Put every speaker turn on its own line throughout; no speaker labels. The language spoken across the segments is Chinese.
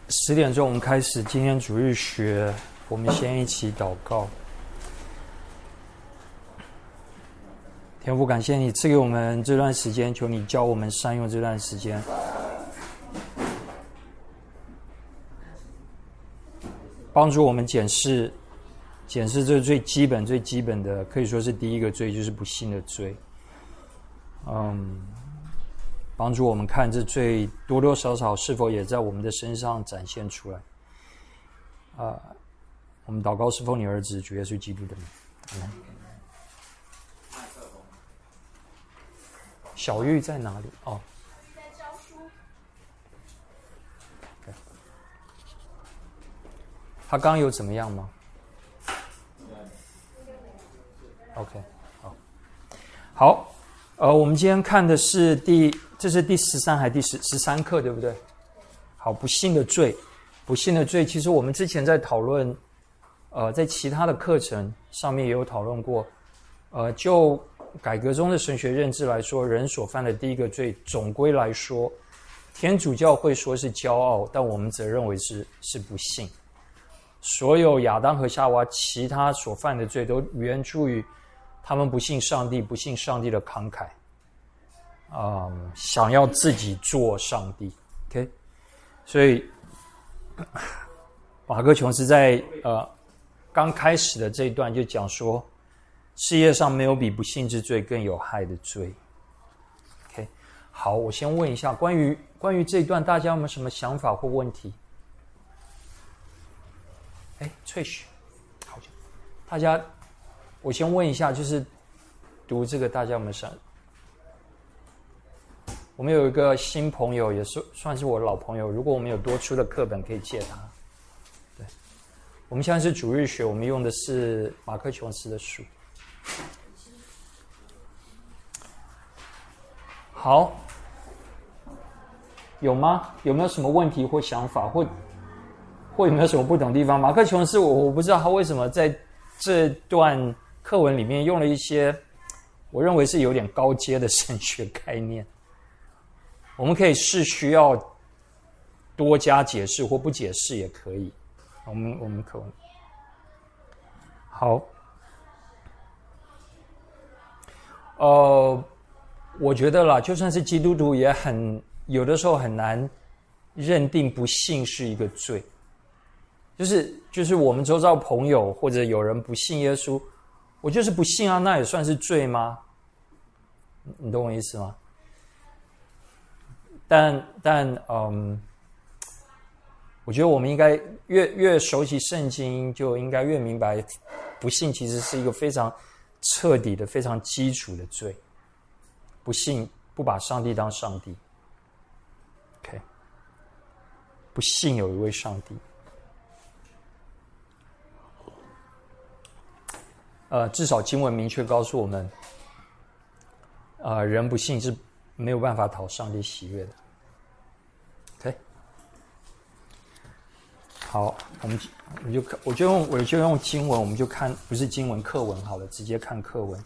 10点钟我们开始今天主日学，我们先一起祷告。天父，感谢你赐给我们这段时间，求你教我们善用这段时间，帮助我们检视这最基本的，可以说是第一个罪，就是不信的罪。帮助我们看这罪多多少少是否也在我们的身上展现出来。我们祷告是奉你儿子主耶稣基督的名，阿门。小玉在哪里？哦，
在教书。
他刚有怎么样吗 ？OK， 好，我们今天看的是这是第13还是第13课，对不对？好，不信的罪，其实我们之前在讨论，在其他的课程上面也有讨论过，就改革中的神学认知来说，人所犯的第一个罪，总归来说，天主教会说是骄傲，但我们则认为是不信。所有亚当和夏娃其他所犯的罪，都源自于他们不信上帝，不信上帝的慷慨，想要自己做上帝。OK， 所以马克琼斯在刚开始的这一段就讲说，世界上没有比不信之罪更有害的罪。OK， 好，我先问一下，关于这一段，大家有没有什么想法或问题？翠雪，好，大家，我先问一下，就是读这个，大家有没有想？我们有一个新朋友，也是算是我的老朋友。如果我们有多出的课本，可以借他。对，我们现在是主日学，我们用的是马克琼斯的书。好，有吗？有没有什么问题或想法，或有没有什么不懂的地方？马克琼斯，我不知道他为什么在这段课文里面用了一些我认为是有点高阶的神学概念。我们可以是需要多加解释或不解释也可以。我们课文好，我觉得啦，就算是基督徒也有的时候很难认定不信是一个罪。就是我们周遭朋友或者有人不信耶稣，我就是不信啊，那也算是罪吗？你懂我意思吗？但我觉得我们应该越熟悉圣经，就应该越明白，不信其实是一个非常彻底的、非常基础的罪。不信，不把上帝当上帝。OK， 不信有一位上帝。至少经文明确告诉我们，人不信是没有办法讨上帝喜悦的。OK， 好，我就用经文，我们就看不是经文课文好了，直接看课文。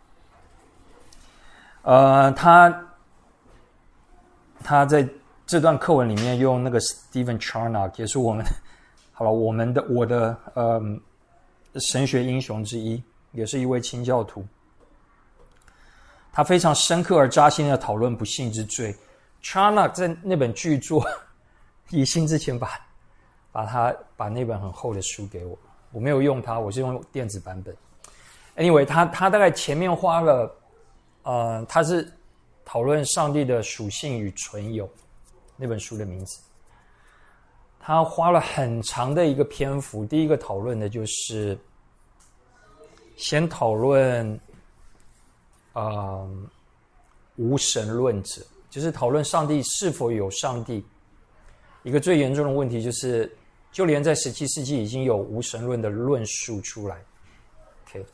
他在这段课文里面用那个 Stephen Charnock， 也是我的神学英雄之一。也是一位清教徒，他非常深刻而扎心的讨论不信之罪。Charnock 在那本巨作以信之前把那本很厚的书给我，我没有用它，我是用电子版本。Anyway， 他大概前面花了他是讨论上帝的属性与存有，那本书的名字。他花了很长的一个篇幅，第一个讨论的就是先讨论无神论者，就是讨论上帝是否有上帝。一个最严重的问题就是，就连在17世纪已经有无神论的论述出来。OK，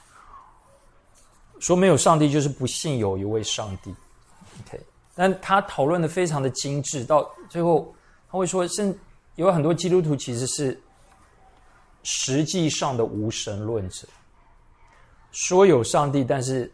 说没有上帝就是不信有一位上帝。OK， 但他讨论的非常的精致，到最后他会说，有很多基督徒其实是实际上的无神论者。说有上帝，但是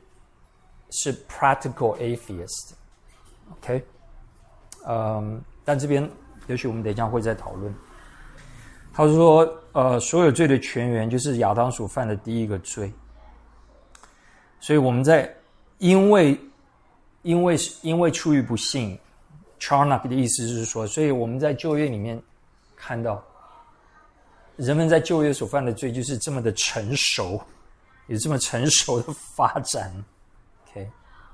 practical atheist，OK， 但这边也许我们等一下会再讨论。他说，所有罪的泉源就是亚当所犯的第一个罪，所以我们在因为出于不信 ，Charnock 的意思是说，所以我们在旧约里面看到，人们在旧约所犯的罪就是这么的成熟，有这么成熟的发展。OK。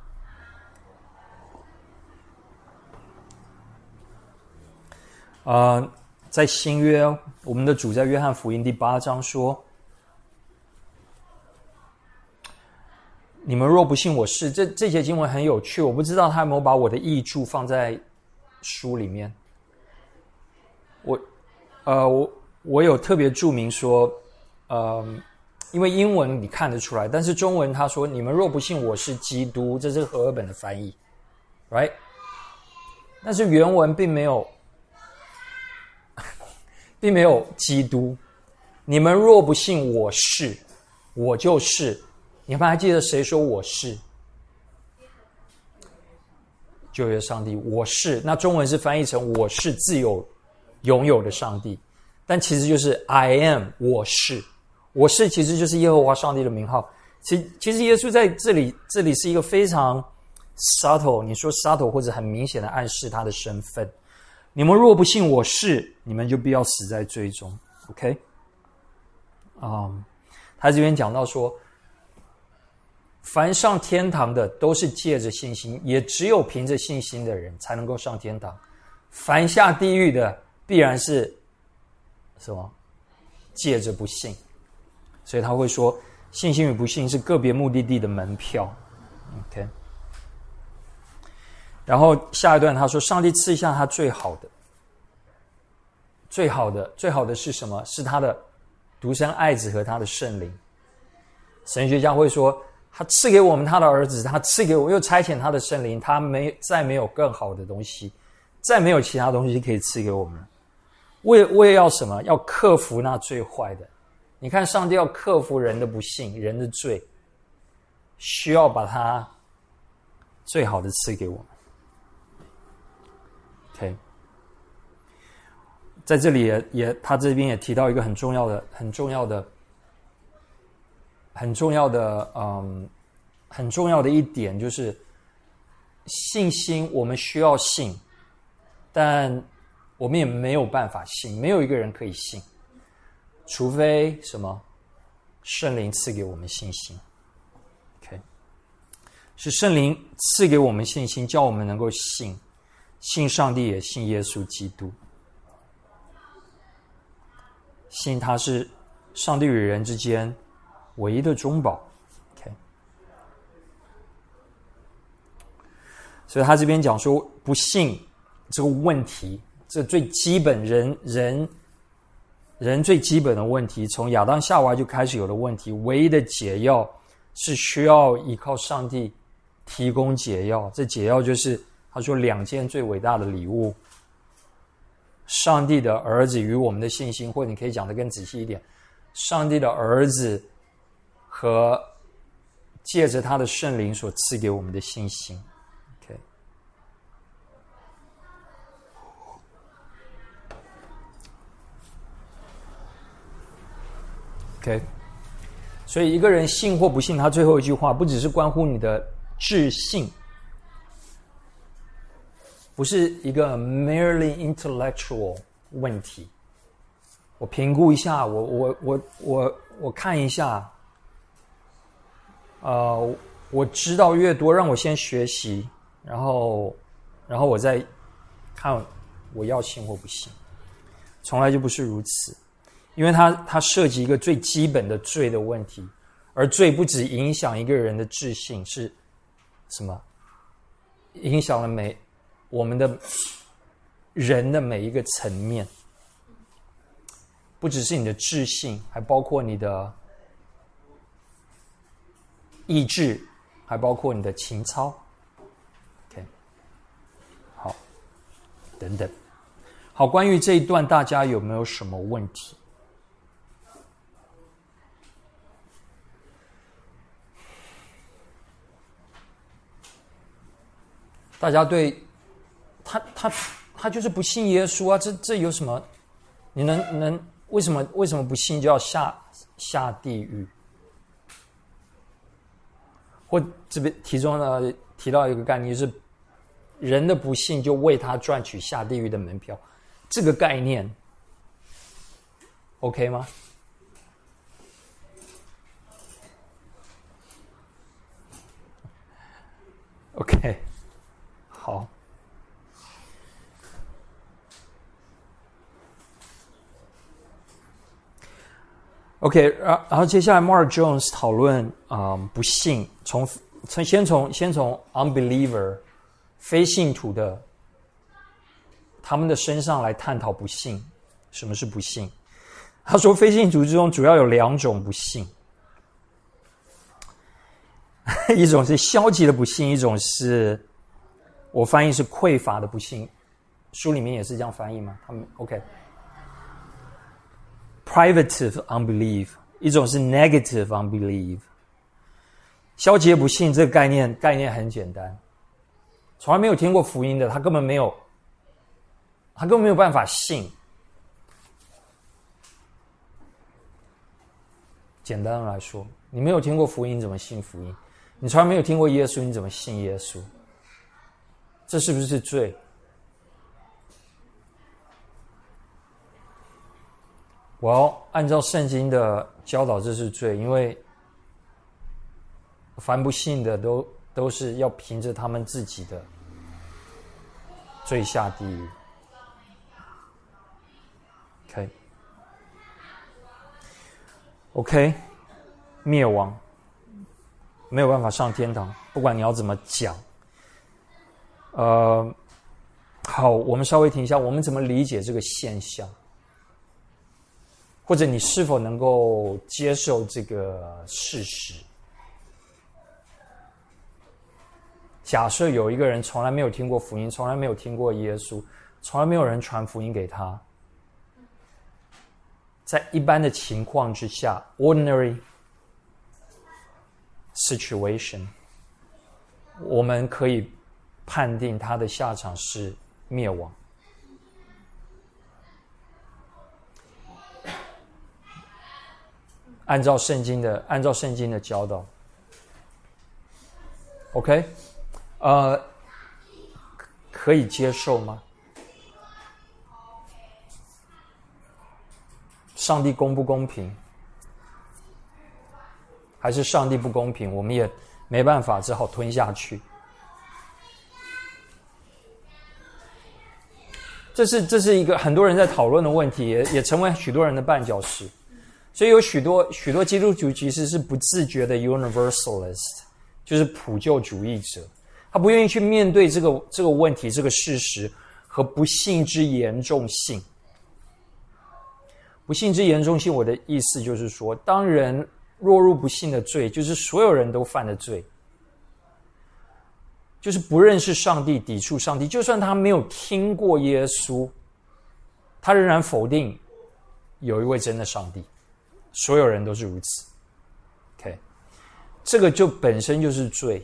在新约，我们的主在约翰福音第8章说：“你们若不信我是。”这节经文很有趣，我不知道他有没有把我的译注放在书里面。我有特别注明说，因为英文你看得出来，但是中文他说：“你们若不信我是基督。”这是和合本的翻译 ，right？ 但是原文并没有基督。你们若不信我是，我就是。你们还记得谁说我是？旧约上帝，我是。那中文是翻译成我是自有拥有的上帝，但其实就是 I am， 我是。我是其实就是耶和华上帝的名号。其实耶稣在这里是一个非常 subtle， 你说 subtle 或者很明显的暗示他的身份。你们若不信我是，你们就必要死在罪中。OK， 他这边讲到说，凡上天堂的都是借着信心，也只有凭着信心的人才能够上天堂。凡下地狱的，必然是什么？借着不信。所以他会说，信心与不信是个别目的地的门票。OK。然后下一段他说，上帝赐下他最好的是什么？是他的独生爱子和他的圣灵。神学家会说，他赐给我们他的儿子，他赐给我又差遣他的圣灵，他再没有更好的东西，再没有其他东西可以赐给我们。为要什么？要克服那最坏的。你看，上帝要克服人的不幸，人的罪，需要把他最好的赐给我们。OK， 在这里他这边也提到一个很重要的一点，就是信心，我们需要信，但我们也没有办法信，没有一个人可以信，除非什么？圣灵赐给我们信心。OK， 是圣灵赐给我们信心，叫我们能够信上帝，也信耶稣基督，信他是上帝与人之间唯一的中保。OK， 所以他这边讲说，不信这个问题，这最基本人最基本的问题，从亚当夏娃就开始有的问题，唯一的解药是需要依靠上帝提供解药。这解药就是他说2件最伟大的礼物，上帝的儿子与我们的信心，或者你可以讲得更仔细一点，上帝的儿子和借着他的圣灵所赐给我们的信心。 OK， 所以一个人信或不信，他最后一句话不只是关乎你的智信，不是一个 merely intellectual 问题。我评估一下，我看一下，我知道越多，让我先学习，然后我再看我要信或不信，从来就不是如此。因为它涉及一个最基本的罪的问题，而罪不只影响一个人的智性，是什么？影响了我们的人的每一个层面，不只是你的智性，还包括你的意志，还包括你的情操。OK， 好，等等。好，关于这一段，大家有没有什么问题？大家对他他就是不信耶稣啊，这有什么？你能为什么不信就要下地狱？或这边提到一个概念，就是人的不信就为他赚取下地狱的门票，这个概念 OK 吗？OK， 好。OK， 然后接下来 Mark Jones 讨论不信，先从 unbeliever 非信徒的他们的身上来探讨不信。什么是不信？他说非信徒之中主要有2种不信，一种是消极的不信，一种是我翻译是匮乏的不信。书里面也是这样翻译吗？他们 OK。Privative unbelief， 一种是 negative unbelief。消极不信这个概念很简单，从来没有听过福音的，他根本没有办法信。简单的来说，你没有听过福音，你怎么信福音？你从来没有听过耶稣，你怎么信耶稣？这是不是罪？我要按照圣经的教导，这是罪，因为凡不信的都是要凭着他们自己的罪下地狱。OK， 灭亡，没有办法上天堂，不管你要怎么讲。好，我们稍微停一下，我们怎么理解这个现象？或者你是否能够接受这个事实？假设有一个人从来没有听过福音，从来没有听过耶稣，从来没有人传福音给他，在一般的情况之下 ordinary situation， 我们可以判定他的下场是灭亡。按照圣经的教导 OK， 可以接受吗？上帝公不公平？还是上帝不公平？我们也没办法，只好吞下去。这是一个很多人在讨论的问题，也成为许多人的绊脚石。所以有许多基督徒其实是不自觉的 universalist， 就是普救主义者，他不愿意去面对这个问题、这个事实和不幸之严重性。不幸之严重性，我的意思就是说，当人落入不幸的罪，就是所有人都犯的罪，就是不认识上帝、抵触上帝，就算他没有听过耶稣，他仍然否定有一位真的上帝。所有人都是如此 OK， 这个就本身就是罪，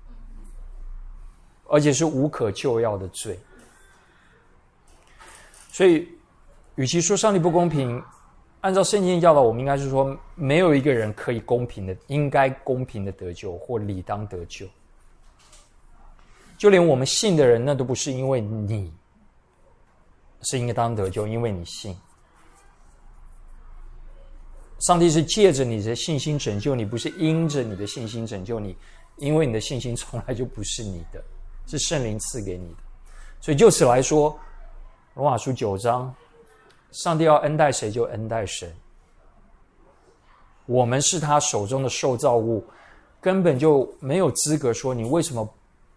而且是无可救药的罪。所以与其说上帝不公平，按照圣经教导，我们应该是说没有一个人可以应该公平的得救或理当得救。就连我们信的人，那都不是因为你是应该当得救，因为你信。上帝是借着你的信心拯救你，不是因着你的信心拯救你，因为你的信心从来就不是你的，是圣灵赐给你的。所以就此来说，罗马书9章，上帝要恩待谁就恩待谁。我们是他手中的受造物，根本就没有资格说你为什么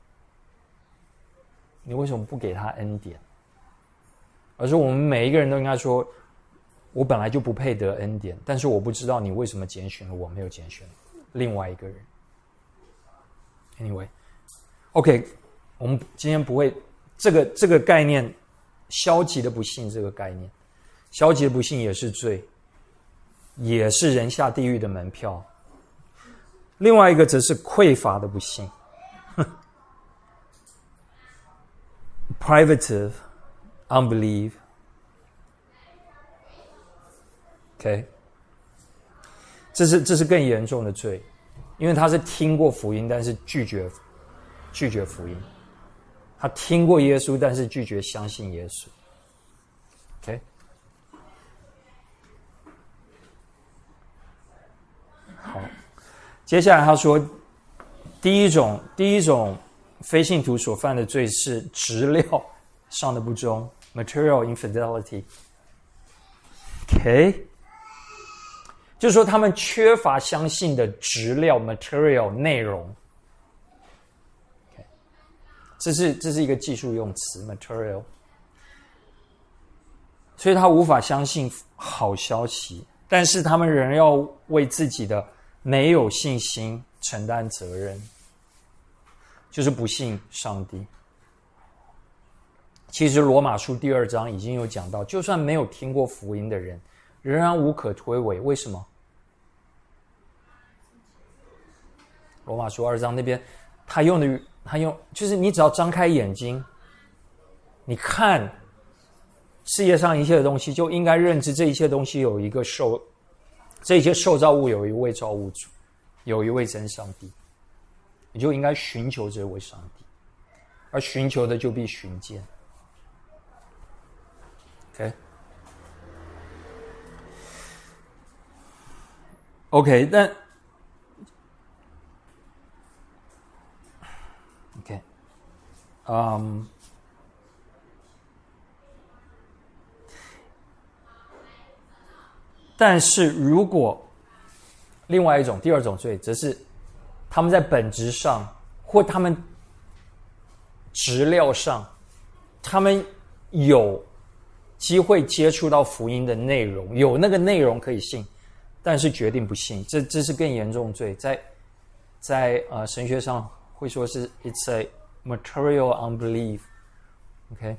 不给他恩典，而是我们每一个人都应该说，我本来就不配得恩典，但是我不知道你为什么拣选了我，没有拣选另外一个人。Anyway， OK， 我们今天不会这个概念，消极的不信这个概念，消极的不信也是罪，也是人下地狱的门票。另外一个则是匮乏的不信，privative unbelief。OK， 这是更严重的罪，因为他是听过福音，但是拒绝福音。他听过耶稣，但是拒绝相信耶稣。OK， 好，接下来他说，第一种非信徒所犯的罪是质料上的不忠 ，material infidelity。OK。就是说，他们缺乏相信的质料 （material） 内容。Okay. 这是一个技术用词 （material）， 所以他无法相信好消息，但是他们仍要为自己的没有信心承担责任，就是不信上帝。其实罗马书第2章已经有讲到，就算没有听过福音的人，仍然无可推诿。为什么？罗马书2章那边，他用就是你只要张开眼睛，你看世界上一切的东西，就应该认知这一切东西有一个这一切受造物有一位造物主，有一位真上帝，你就应该寻求这位上帝，而寻求的就必寻见。OK， 但OK， 但是如果另外第二种罪，则是他们在本质上或他们质料上，他们有机会接触到福音的内容，有那个内容可以信，但是决定不信，这是更严重的罪，在神学上会说是 it's a material unbelief。OK，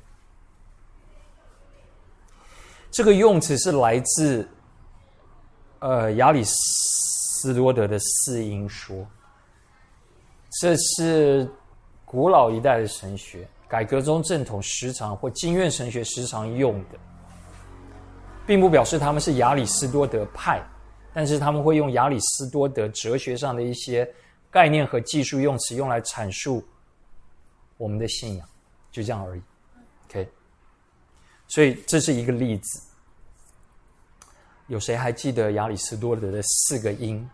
这个用词是来自亚里士多德的四因说，这是古老一代的神学，改革中正统时常或经院神学时常用的，并不表示他们是亚里士多德派，但是他们会用亚里士多德哲学上的一些概念和技术用词用来阐述我们的信仰，就这样而已。OK， 所以这是一个例子。有谁还记得亚里士多德的4个因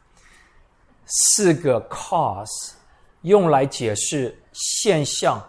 ？4个 cause 用来解释现象，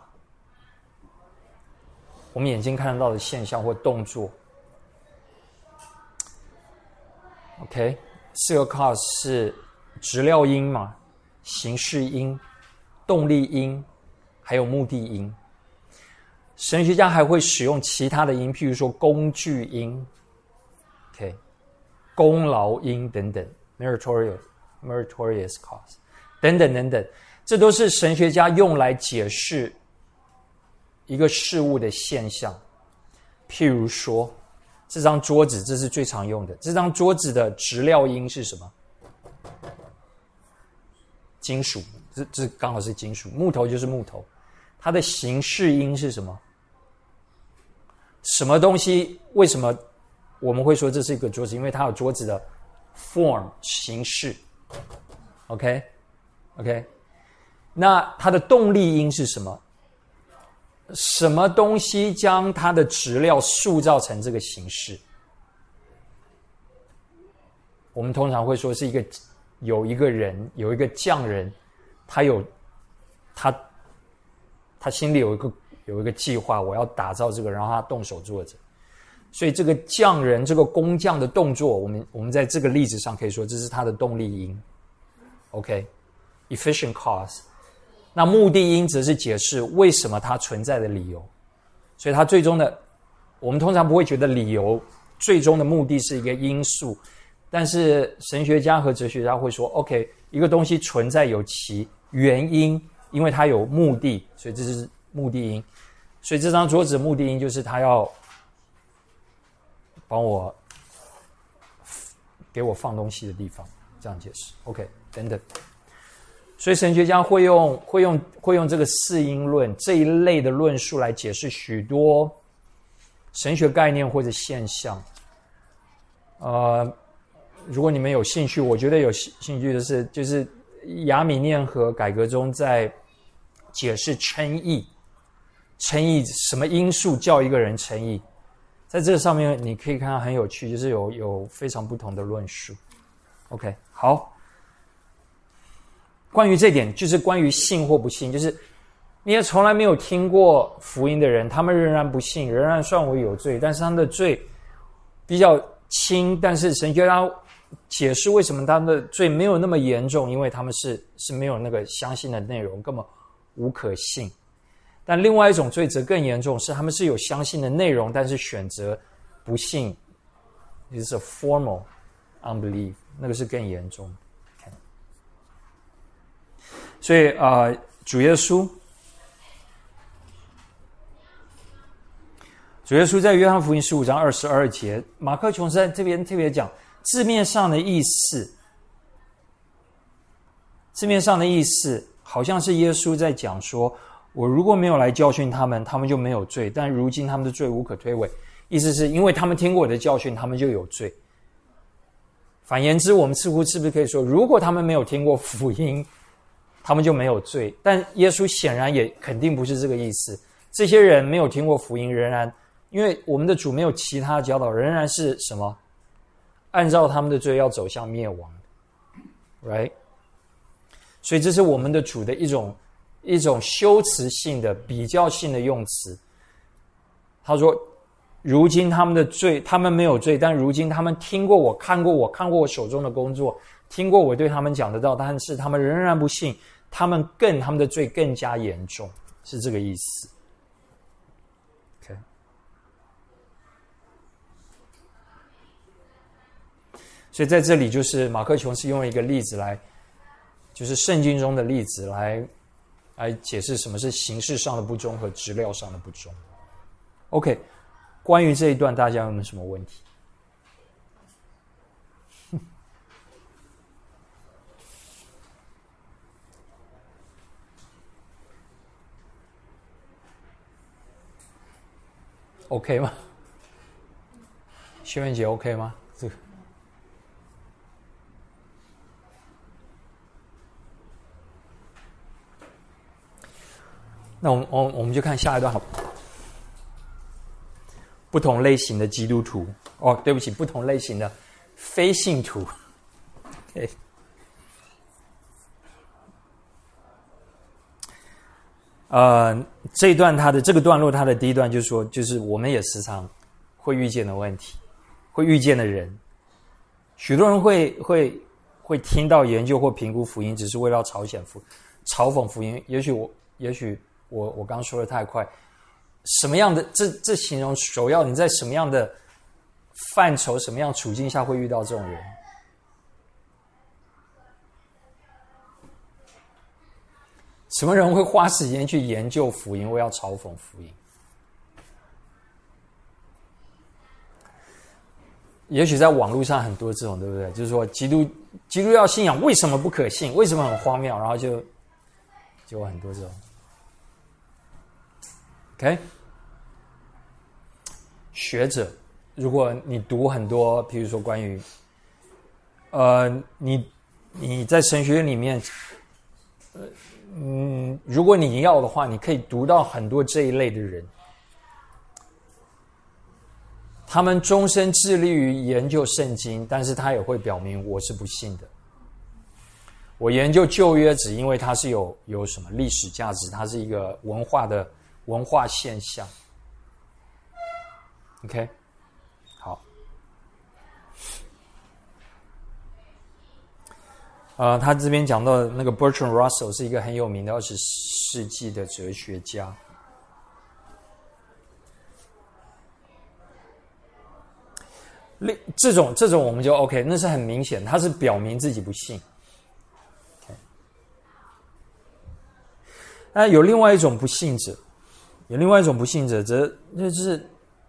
我们眼睛看得到的现象或动作。OK， 4个 cause 是质料因嘛，形式因、动力因，还有目的因。神学家还会使用其他的因，譬如说工具因 ，OK， 功劳因等等 ，meritorious cause 等等等等，这都是神学家用来解释一个事物的现象。譬如说，这张桌子，这是最常用的。这张桌子的质料因是什么？金属，这刚好是金属。木头就是木头。它的形式因是什么？什么东西？为什么我们会说这是一个桌子？因为它有桌子的 form 形式。OK， 那它的动力因是什么？什么东西将它的质料塑造成这个形式？我们通常会说是有一个匠人，他心里有一个计划，我要打造这个，然后他动手做着。所以这个匠人，这个工匠的动作，我们在这个例子上可以说这是他的动力因。OK，efficient cause。那目的因则是解释为什么它存在的理由。所以它最终的，我们通常不会觉得理由最终的目的是一个因素，但是神学家和哲学家会说 OK， 一个东西存在有其原因，因为它有目的，所以这是目的因。所以这张桌子的目的因就是他要给我放东西的地方，这样解释 OK 等等。所以神学家会用这个四因论这一类的论述来解释许多神学概念或者现象。如果你们有兴趣，我觉得有兴趣的是，就是亚米念和改革中在解释称义，什么因素叫一个人称义，在这上面你可以看到很有趣，就是有非常不同的论述。OK， 好，关于这点，就是关于信或不信，就是你也从来没有听过福音的人，他们仍然不信，仍然算为有罪，但是他们的罪比较轻，但是神就要解释为什么他们的罪没有那么严重，因为他们是没有那个相信的内容，根本无可信。但另外一种罪则更严重，是他们是有相信的内容，但是选择不信，就是 formal unbelief， 那个是更严重。Okay. 所以主耶稣在约翰福音15章22节，马克琼斯在这边特别讲字面上的意思好像是耶稣在讲说，我如果没有来教训他们，他们就没有罪，但如今他们的罪无可推诿。意思是因为他们听过我的教训，他们就有罪。反言之，我们似乎是不是可以说，如果他们没有听过福音，他们就没有罪？但耶稣显然也肯定不是这个意思。这些人没有听过福音，仍然因为我们的主没有其他教导，仍然是什么？按照他们的罪要走向灭亡 ，right？ 所以这是我们的主的一种修辞性的比较性的用词。他说，如今他们的罪，他们没有罪，但如今他们听过我，看过我手中的工作，听过我对他们讲的道，但是他们仍然不信，他们的罪更加严重，是这个意思。OK， 所以在这里就是马克琼斯用一个例子来，就是圣经中的例子来解释什么是形式上的不忠和质料上的不忠。OK， 关于这一段大家有没有什么问题？OK 吗？薛元杰 OK 吗？这个那我们就看下一段好。不同类型的基督徒，对不起，不同类型的非信徒。Okay. 这一段这个段落，它的第一段就是说，就是我们也时常会遇见的问题，会遇见的人，许多人会听到研究或评估福音，只是为了嘲讽福音。也许我刚说的太快。什么样的这形容首要你在什么样的范畴、什么样处境下会遇到这种人？什么人会花时间去研究福音，为要嘲讽福音？也许在网络上很多这种，对不对？就是说基督教信仰为什么不可信？为什么很荒谬？然后就有很多这种。OK， 学者，如果你读很多，譬如说关于，你在神学院里面，如果你要的话，你可以读到很多这一类的人，他们终身致力于研究圣经，但是他也会表明我是不信的。我研究旧约只因为它是有什么历史价值，它是一个文化现象。OK， 好。他这边讲到那个 Bertrand Russell 是一个很有名的20世纪的哲学家。这种我们就 OK， 那是很明显，他是表明自己不信。那有另外一种不信者，则就是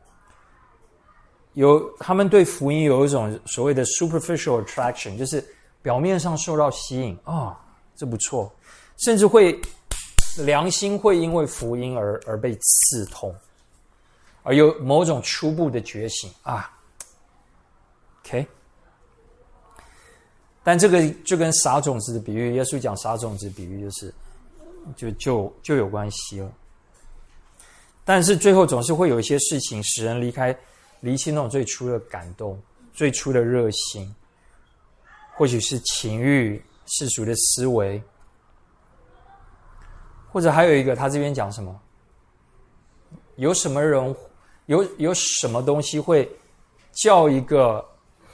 他们对福音有一种所谓的 superficial attraction， 就是表面上受到吸引这不错，甚至良心会因为福音而被刺痛。 而有某种初步的觉醒啊。OK， 但这个就跟撒种子的比喻，耶稣讲撒种子的比喻就有关系了。但是最后总是会有一些事情使人离弃那种最初的感动、最初的热心，或许是情欲、世俗的思维，或者还有一个，他这边讲什么？有什么人有什么东西会叫一个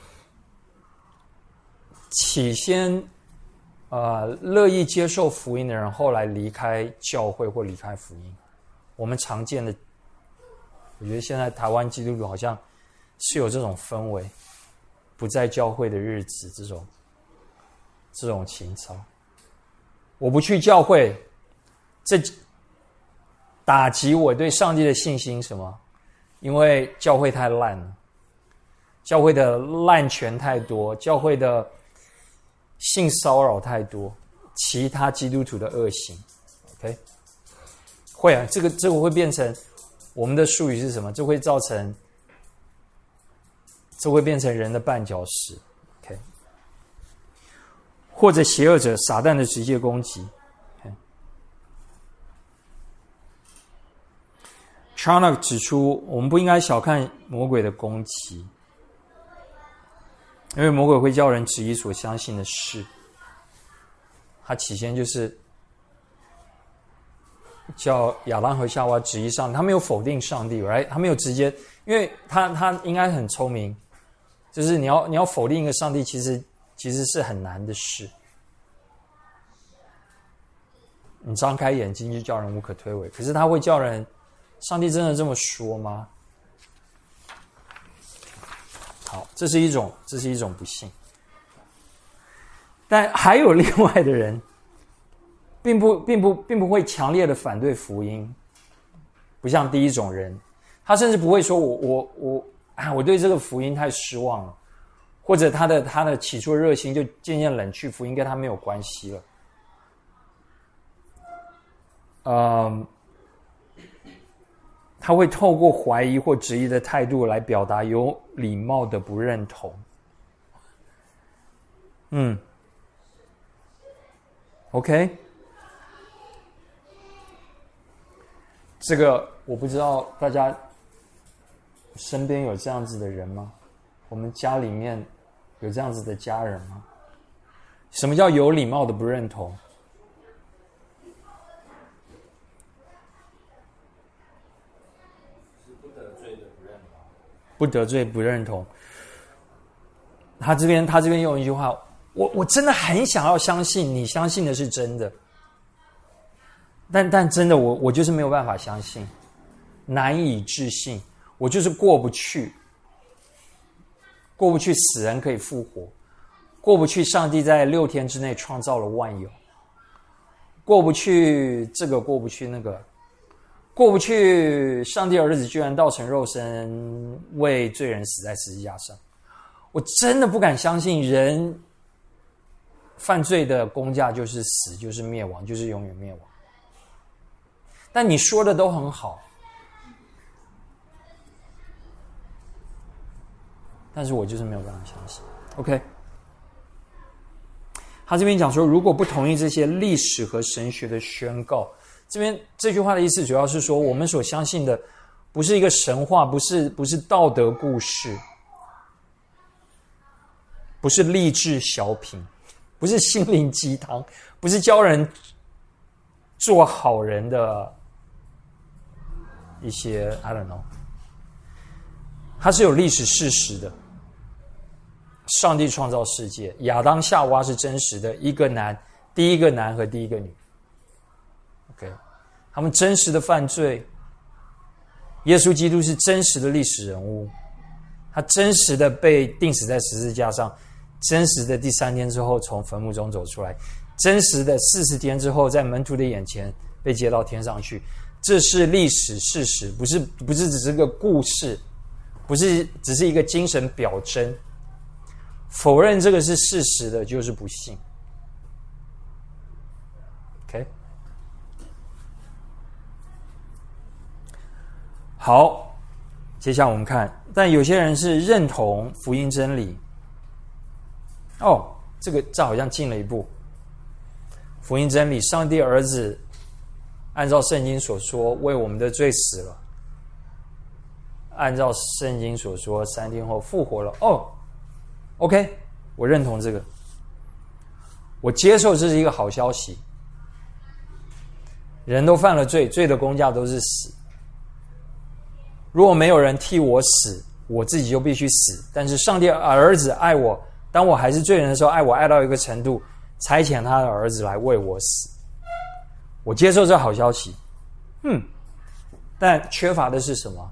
起先乐意接受福音的人，后来离开教会或离开福音？我们常见的，我觉得现在台湾基督徒好像是有这种氛围，不在教会的日子，这种情操。我不去教会，这打击我对上帝的信心。什么？因为教会太烂了，教会的滥权太多，教会的性骚扰太多，其他基督徒的恶行。OK， 会啊，这个会变成我们的术语是什么？这会变成人的绊脚石。OK， 或者邪恶者撒旦的直接攻击。Charnock 指出，我们不应该小看魔鬼的攻击，因为魔鬼会叫人质疑所相信的事。他起先就是叫亚当和夏娃质疑上帝，他没有否定上帝 ，right？ 他没有直接，因为他应该很聪明，就是你要否定一个上帝，其实是很难的事。你张开眼睛就叫人无可推诿，可是他会叫人。上帝真的这么说吗？好，这是一种不幸。但还有另外的人，并不会强烈的反对福音，不像第一种人，他甚至不会说我对这个福音太失望了，或者他的起初的热心就渐渐冷去，福音跟他没有关系了。他会透过怀疑或质疑的态度来表达有礼貌的不认同。OK， 这个我不知道大家身边有这样子的人吗？我们家里面有这样子的家人吗？什么叫有礼貌的不认同？不得罪不认同。他这边用一句话，我真的很想要相信你相信的是真的，但真的我就是没有办法相信，难以置信，我就是过不去死人可以复活，过不去上帝在6天之内创造了万有，过不去这个，过不去那个，过不去上帝儿子居然道成肉身为罪人死在十字架上。我真的不敢相信人犯罪的工价就是死，就是灭亡，就是永远灭亡。但你说的都很好，但是我就是没有办法相信。 OK， 他这边讲说，如果不同意这些历史和神学的宣告，这边这句话的意思主要是说，我们所相信的不是一个神话，不是道德故事，不是励志小品，不是心灵鸡汤，不是教人做好人的一些 I don't know， 它是有历史事实的。上帝创造世界，亚当夏娃是真实的，第一个男和第一个女。OK， 他们真实的犯罪，耶稣基督是真实的历史人物，他真实的被钉死在十字架上，真实的第3天之后从坟墓中走出来，真实的40天之后在门徒的眼前被接到天上去。这是历史事实，不是只是个故事，不是只是一个精神表征。否认这个是事实的就是不信。 OK， 好， 接下来我们看，但有些人是认同福音真理。这好像进了一步。福音真理，上帝儿子按照圣经所说为我们的罪死了，按照圣经所说3天后复活了。OK， 我认同这个，我接受这是一个好消息。人都犯了罪，罪的工价都是死。如果没有人替我死，我自己就必须死。但是上帝儿子爱我，当我还是罪人的时候，爱我爱到一个程度，差遣他的儿子来为我死。我接受这好消息。但缺乏的是什么？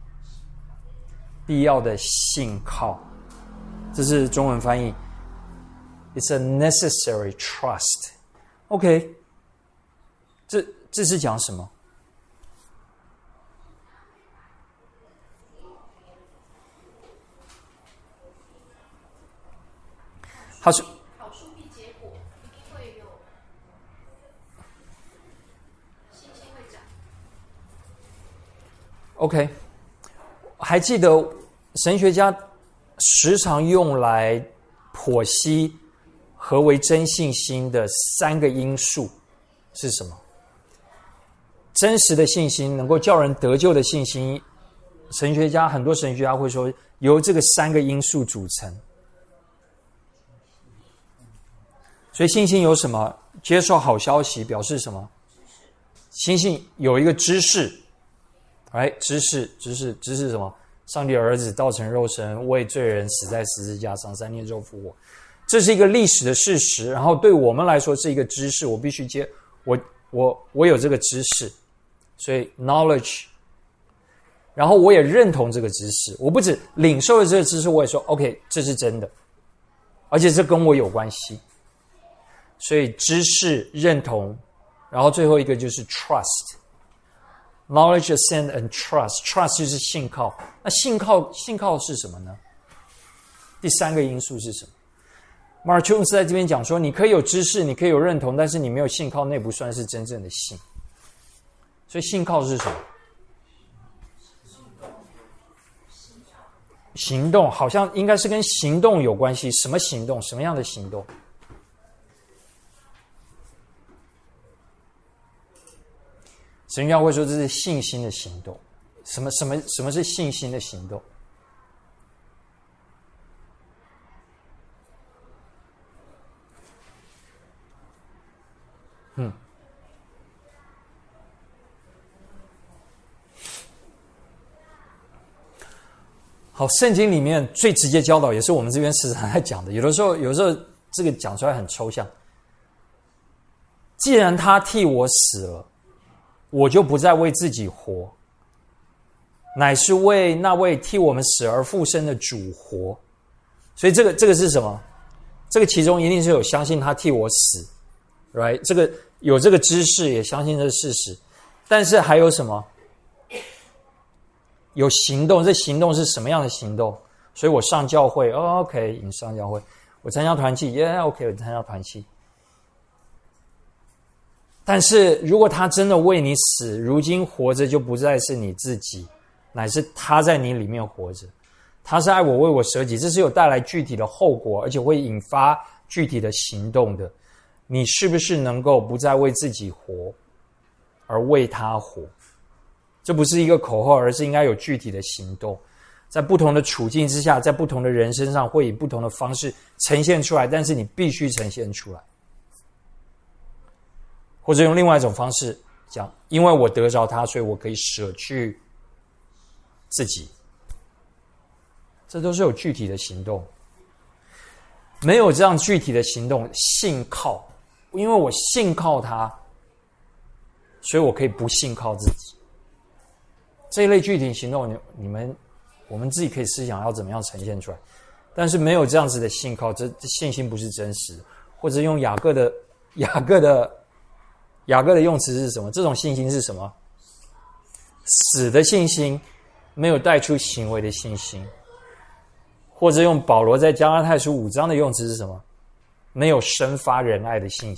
必要的信靠。这是中文翻译 It's a necessary trust. OK， 这是讲什么？好树
必结果，一定会有信心会长。
OK， 还记得神学家时常用来剖析何为真信心的3个因素是什么？真实的信心，能够叫人得救的信心，很多神学家会说由这个3个因素组成。所以信心有什么？接受好消息表示什么？信心有一个知识，知识什么？上帝儿子道成肉身，为罪人死在十字架上，3天之后复活。这是一个历史的事实，然后对我们来说是一个知识，我必须我有这个知识，所以 knowledge。然后我也认同这个知识，我不止领受了这个知识，我也说 OK， 这是真的，而且这跟我有关系。所以知识认同，然后最后一个就是 trust。Knowledge, assent, and trust. Trust 就是信靠。那信靠是什么呢？第3个因素是什么？ Mark Jones 在这边讲说，你可以有知识，你可以有认同，但是你没有信靠，那不算是真正的信。所以信靠是什么？行动，好像应该是跟行动有关系。什么行动？什么样的行动？神学家会说这是信心的行动。什么是信心的行动？好，圣经里面最直接教导，也是我们这边时常在讲的。有的时候这个讲出来很抽象。既然他替我死了，我就不再为自己活，乃是为那位替我们死而复生的主活。所以这个是什么？这个其中一定是有相信他替我死 ，right？ 这个有这个知识，也相信这是事实。但是还有什么？有行动。这行动是什么样的行动？所以我上教会，OK， 你上教会；我参加团契，OK， 我参加团契。但是如果他真的为你死，如今活着就不再是你自己，乃是他在你里面活着。他是爱我，为我舍己，这是有带来具体的后果，而且会引发具体的行动的。你是不是能够不再为自己活，而为他活？这不是一个口号，而是应该有具体的行动。在不同的处境之下，在不同的人身上，会以不同的方式呈现出来，但是你必须呈现出来。或者用另外一种方式讲，因为我得着他，所以我可以舍去自己。这都是有具体的行动。没有这样具体的行动，信靠，因为我信靠他，所以我可以不信靠自己。这一类具体行动，我们自己可以思想要怎么样呈现出来。但是没有这样子的信靠，这信心不是真实的。或者用雅各的用词是什么？这种信心是什么？死的信心，没有带出行为的信心。或者用保罗在加拉太书5章的用词是什么？没有生发仁爱的信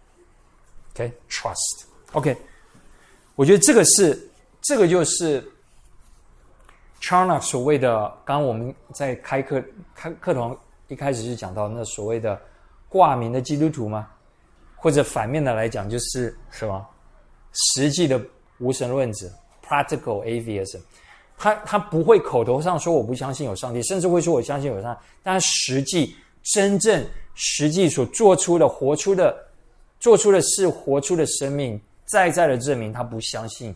心。OK， trust。OK， 我觉得这个就是 Charnock 所谓的，刚刚我们在开课堂一开始就讲到那所谓的挂名的基督徒吗？或者反面的来讲，就是什么实际的无神论者 （practical atheism）。他不会口头上说我不相信有上帝，甚至会说我相信有上帝，但实际真正实际所做出的、活出的、做出的事、活出的生命，在的证明他不相信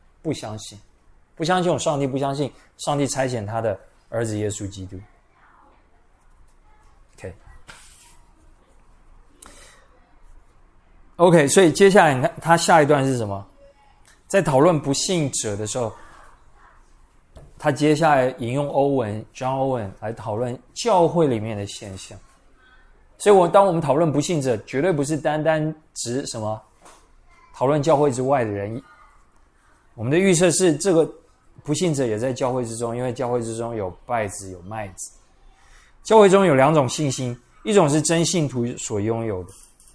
有上帝，不相信上帝差遣他的儿子耶稣基督。OK， 所以接下来你看他下一段是什么？在讨论不信者的时候，他接下来引用John Owen 来讨论教会里面的现象。所以当我们讨论不信者，绝对不是单单指什么讨论教会之外的人。我们的预设是这个不信者也在教会之中，因为教会之中有稗子有麦子。教会中有两种信心，一种是真信徒所拥有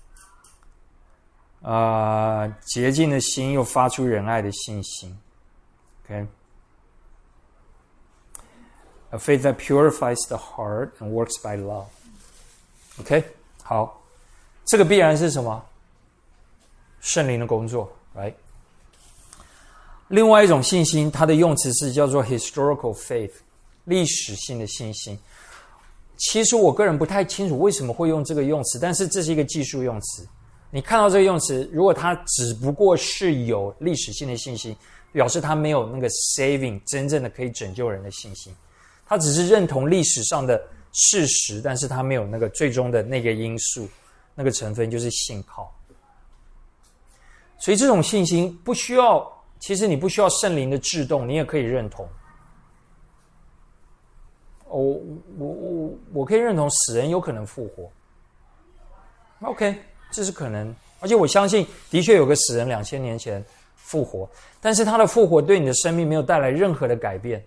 的，洁净的心又发出仁爱的信心。A faith that purifies the heart and works by love. OK， 好，这个必然是什么？圣灵的工作 ，right？ 另外一种信心，它的用词是叫做 historical faith， 历史性的信心。其实我个人不太清楚为什么会用这个用词，但是这是一个技术用词。你看到这个用词，如果它只不过是有历史性的信心，表示它没有那个 saving 真正的可以拯救人的信心。他只是认同历史上的事实，但是他没有那个最终的那个因素，那个成分就是信靠。所以这种信心不需要，其实你不需要圣灵的制动，你也可以认同。我可以认同死人有可能复活。OK， 这是可能，而且我相信的确有个死人2000年前复活，但是他的复活对你的生命没有带来任何的改变。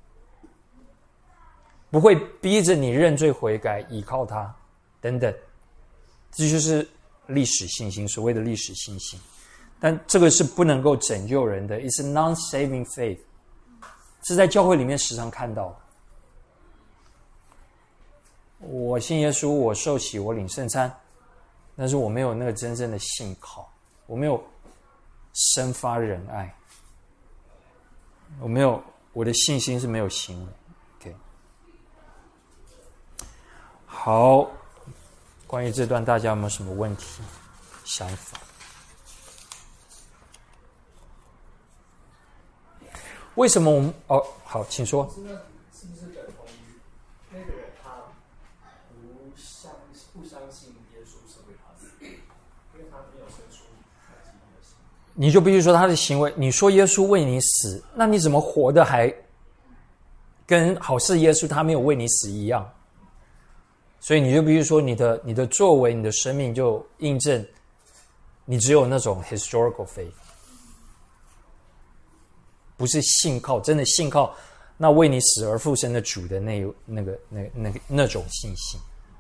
不会逼着你认罪悔改，依靠他，等等，这就是历史信心，所谓的历史信心。但这个是不能够拯救人的 ，it's a non-saving faith， 是在教会里面时常看到的。我信耶稣，我受洗，我领圣餐，但是我没有那个真正的信靠，我没有生发仁爱，我的信心是没有行为。好，关于这段大家有没有什么问题、想法？为什么我们好，请说。
是不是等同于那个人他不相信耶稣是为他死，因为他没有生出基督的心？
你就必须说他的行为。你说耶稣为你死，那你怎么活得还跟好似耶稣他没有为你死一样？所以你就必须说你的作为，你的生命就印证你只有那种 historical faith， 不是信靠，真的信靠那为你死而复生的主的那种信心。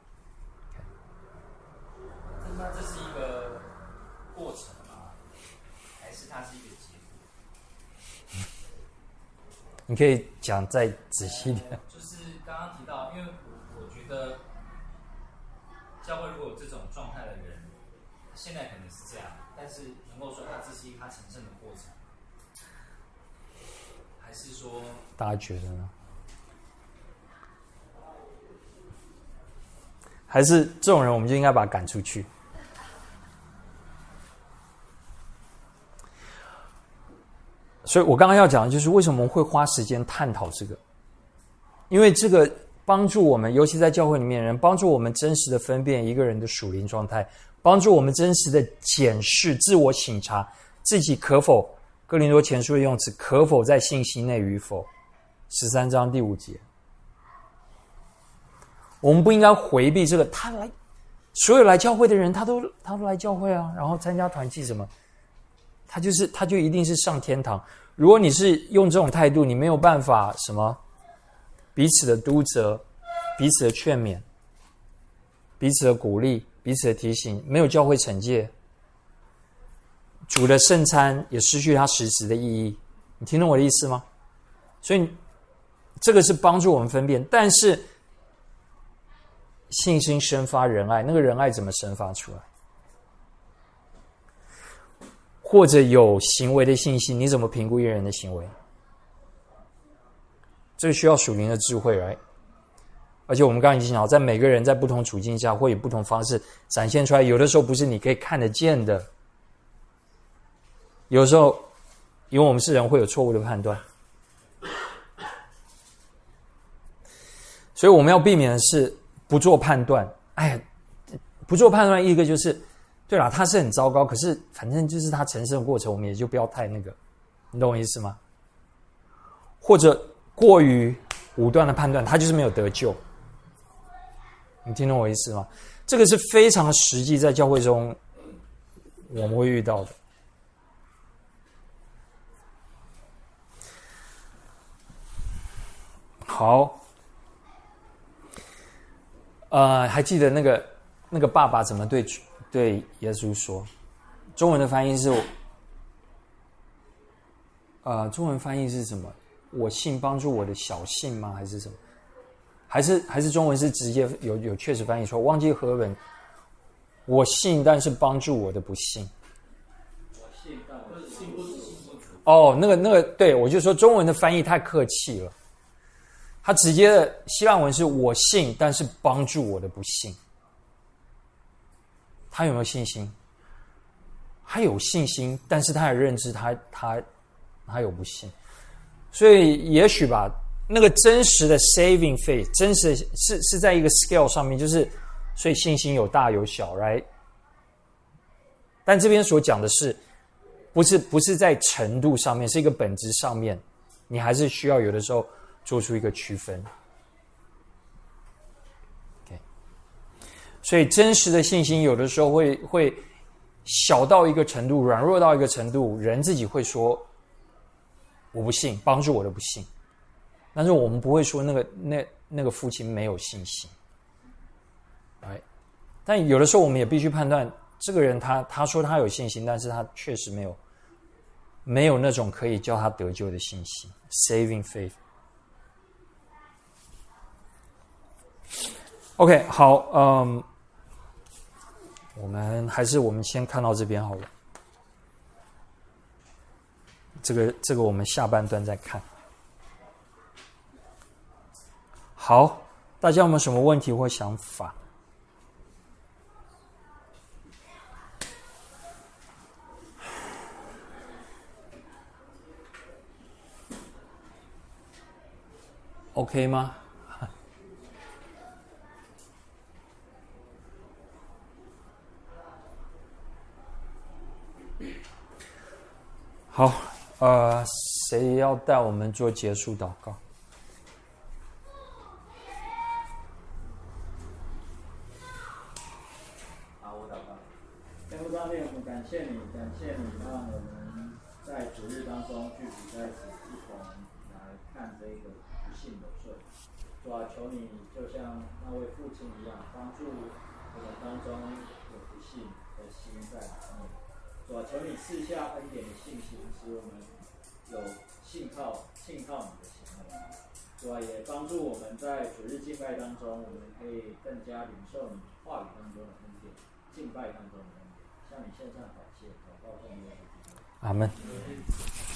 那这是一个过程吗？还是它是一个结果？
你可以讲再仔细一点。
就是刚刚提到，因为我觉得教会如果有这种状态的人，现在可能是这样，但是能够说这是一个他成圣的过程，还是说
大家觉得呢？还是这种人我们就应该把他赶出去？所以我刚刚要讲的就是为什么我们会花时间探讨这个，因为这个帮助我们，尤其在教会里面的人，帮助我们真实的分辨一个人的属灵状态，帮助我们真实的检视、自我省察自己可否，哥林多前书的用词，可否在信息内与否，13章第5节。我们不应该回避这个，所有来教会的人，他都来教会啊，然后参加团契什么，他就一定是上天堂。如果你是用这种态度，你没有办法什么彼此的督责、彼此的劝勉、彼此的鼓励、彼此的提醒，没有教会惩戒，主的圣餐也失去它实质的意义。你听懂我的意思吗？所以这个是帮助我们分辨。但是信心生发仁爱，那个仁爱怎么生发出来？或者有行为的信心，你怎么评估一个人的行为？这个需要属灵的智慧， right？ 而且我们刚刚已经讲到，在每个人在不同处境下会以不同方式展现出来，有的时候不是你可以看得见的，有的时候因为我们是人会有错误的判断，所以我们要避免的是不做判断。不做判断，一个就是对啦，他是很糟糕，可是反正就是他成圣的过程，我们也就不要太那个，你懂我意思吗？或者过于武断的判断，他就是没有得救，你听懂我意思吗？这个是非常实际，在教会中我们会遇到的。好，还记得那个爸爸怎么对耶稣说？中文的翻译是，中文翻译是什么？我信帮助我的小信吗？还是什么？还是中文是直接有确实翻译错？忘记和文。我信，但是帮助我的不信。
我信，但我信不足。
哦，那个，对，我就说中文的翻译太客气了。他直接的希腊文是我信，但是帮助我的不信。他有没有信心？他有信心，但是他也认知他有不信。所以也许吧，那个真实的 saving faith， 真实的是在一个 scale 上面，就是所以信心有大有小 ，right？ 但这边所讲的是，不是在程度上面，是一个本质上面，你还是需要有的时候做出一个区分。Okay. 所以真实的信心有的时候会小到一个程度，软弱到一个程度，人自己会说我不信，帮助我的不信。但是我们不会说那个父亲没有信心。Right? 但有的时候我们也必须判断，这个人他说他有信心，但是他确实没有那种可以叫他得救的信心 ，saving faith。OK， 好，我们先看到这边好了。这个我们下半段再看。好，大家有没有什么问题或想法？OK 吗？好，谁要带我们做结束祷告？
好，我祷告。天父上帝，我们感谢你，让我们在主日当中聚集在此，一同来看这个不幸的罪。主啊，求你就像那位父亲一样，帮助我们当中有不幸的心在里面。主啊，求你赐下恩典的信心，使我们有信靠你的行为。主啊，也帮助我们在主日敬拜当中，我们可以更加领受你话语当中的恩典，敬拜当中的恩典，向你献上感谢，祷告奉耶稣基督。
阿们。